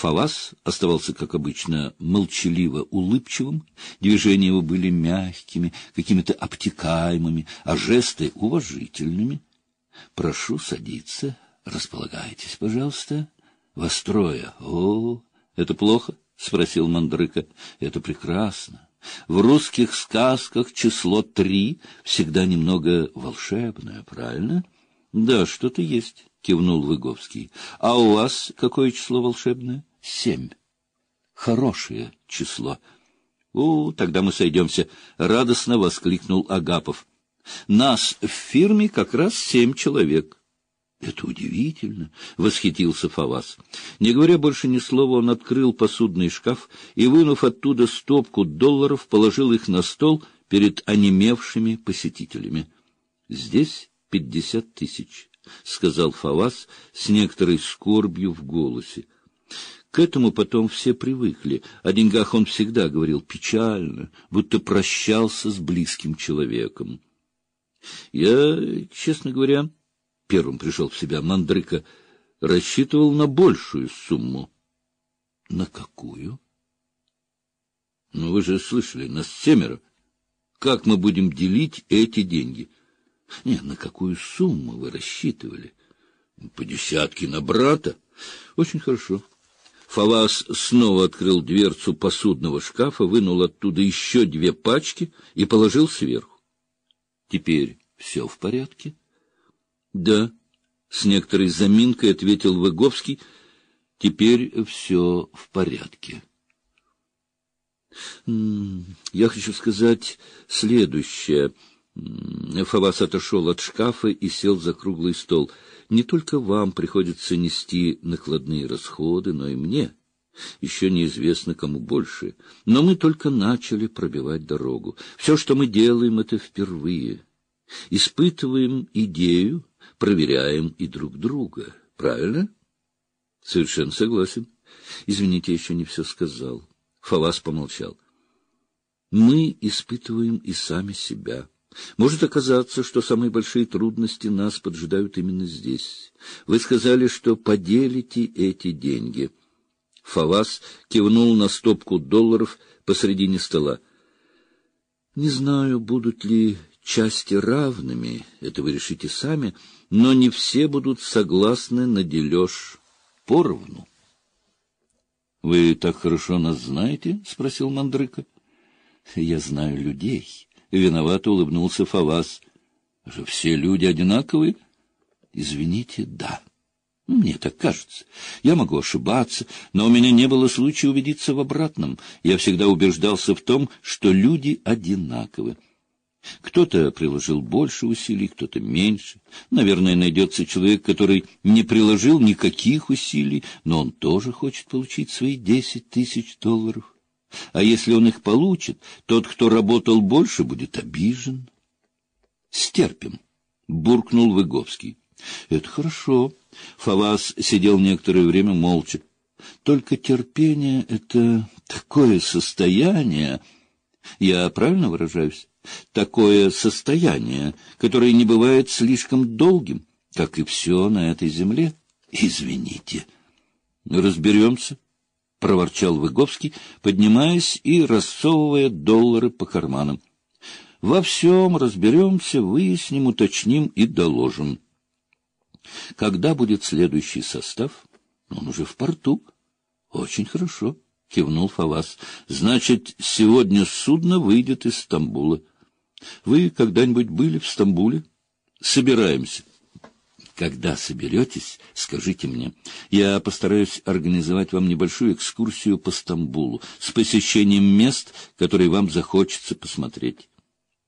Фавас оставался, как обычно, молчаливо улыбчивым, движения его были мягкими, какими-то обтекаемыми, а жесты уважительными. — Прошу садиться, располагайтесь, пожалуйста. Вас трое. — О, это плохо? — спросил Мандрыка. — Это прекрасно. В русских сказках число 3 всегда немного волшебное, правильно? — Да, что-то есть, — кивнул Выговский. — А у вас какое число волшебное? 7. Хорошее число. — тогда мы сойдемся, — радостно воскликнул Агапов. — Нас в фирме как раз 7 человек. — Это удивительно, — восхитился Фавас. Не говоря больше ни слова, он открыл посудный шкаф и, вынув оттуда стопку долларов, положил их на стол перед онемевшими посетителями. — Здесь 50 тысяч, — сказал Фавас с некоторой скорбью в голосе. К этому потом все привыкли. О деньгах он всегда говорил печально, будто прощался с близким человеком. Я, честно говоря, первым пришел в себя Мандрыка, рассчитывал на большую сумму. — На какую? — Ну, вы же слышали, нас 7. Как мы будем делить эти деньги? — Нет, на какую сумму вы рассчитывали? — По 10 на брата. — Очень хорошо. Фавас снова открыл дверцу посудного шкафа, вынул оттуда еще 2 пачки и положил сверху. — Теперь все в порядке? — Да, — с некоторой заминкой ответил Выговский. — Теперь все в порядке. — Я хочу сказать следующее. Фавас отошел от шкафа и сел за круглый стол. Не только вам приходится нести накладные расходы, но и мне. Еще неизвестно, кому больше. Но мы только начали пробивать дорогу. Все, что мы делаем, это впервые. Испытываем идею, проверяем и друг друга. Правильно? Совершенно согласен. Извините, я еще не все сказал. Фавас помолчал. Мы испытываем и сами себя. Может оказаться, что самые большие трудности нас поджидают именно здесь. Вы сказали, что поделите эти деньги. Фавас кивнул на стопку долларов посредине стола. Не знаю, будут ли части равными, это вы решите сами, но не все будут согласны на дележ поровну. — Вы так хорошо нас знаете? — спросил Мандрыка. — Я знаю людей. Виновато улыбнулся Фавас. — Все люди одинаковые? — Извините, да. Мне так кажется. Я могу ошибаться, но у меня не было случая убедиться в обратном. Я всегда убеждался в том, что люди одинаковы. Кто-то приложил больше усилий, кто-то меньше. Наверное, найдется человек, который не приложил никаких усилий, но он тоже хочет получить свои 10 тысяч долларов. А если он их получит, тот, кто работал больше, будет обижен. — Стерпим, — буркнул Выговский. — Это хорошо. Фавас сидел некоторое время молча. Только терпение — это такое состояние... Я правильно выражаюсь? Такое состояние, которое не бывает слишком долгим, как и все на этой земле. Извините. Разберемся. — проворчал Выговский, поднимаясь и рассовывая доллары по карманам. — Во всем разберемся, выясним, уточним и доложим. — Когда будет следующий состав? — Он уже в порту. — Очень хорошо, — кивнул Фавас. — Значит, сегодня судно выйдет из Стамбула. Вы когда-нибудь были в Стамбуле? — Собираемся. Когда соберетесь, скажите мне. Я постараюсь организовать вам небольшую экскурсию по Стамбулу с посещением мест, которые вам захочется посмотреть.